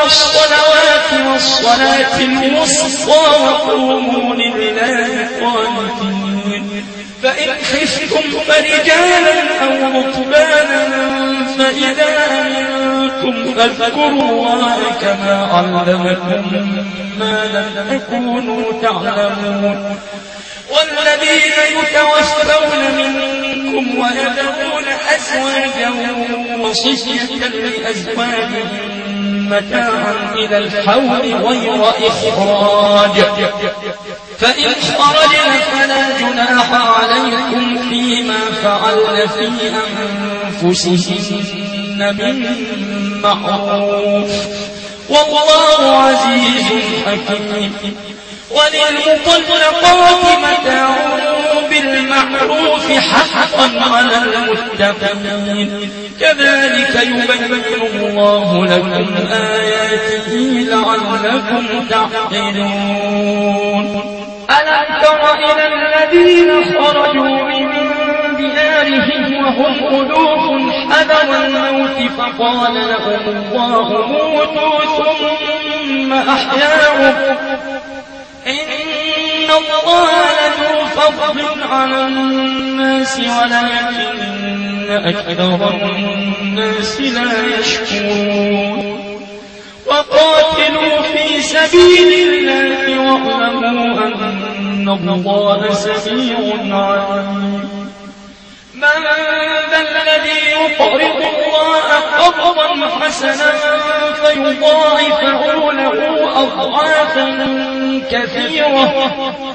الصلوات والصلاة الوسطى وقوموا لله قانتين فإن خفتم فرجالا أو ركبانا فإذا أمنتم فاذكروا الله كما علمكم ما لم تكونوا تعلمون والذين يتوفون منكم ويذرون أزواجا وصية لأزواجهم متاعا إلى الحول غير إخراج فإن خرجن فلا جناح عليكم فيما فعلن في أنفسهن من معروف والله عزيز حكيم وللمطلقات متاع بالمعروف حقا على المتقين كذلك يبين الله لكم آياته لعلكم تعقلون ألم تر إلى الذين خرجوا من ديارهم وهم ألوف حذر الموت فقال لهم الله موتوا ثم أحياهم إن الله لذو فضل على الناس ولكن أكثر الناس لا يشكرون وقاتلوا في سبيل الله واعلموا أن الله سميع عليم من ذا الذي يقرض الله قرضا حسنا فيضاعفه له أضعافا كثيرة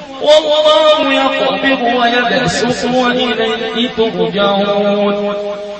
والله يقبض ويبسط وإليه ترجعون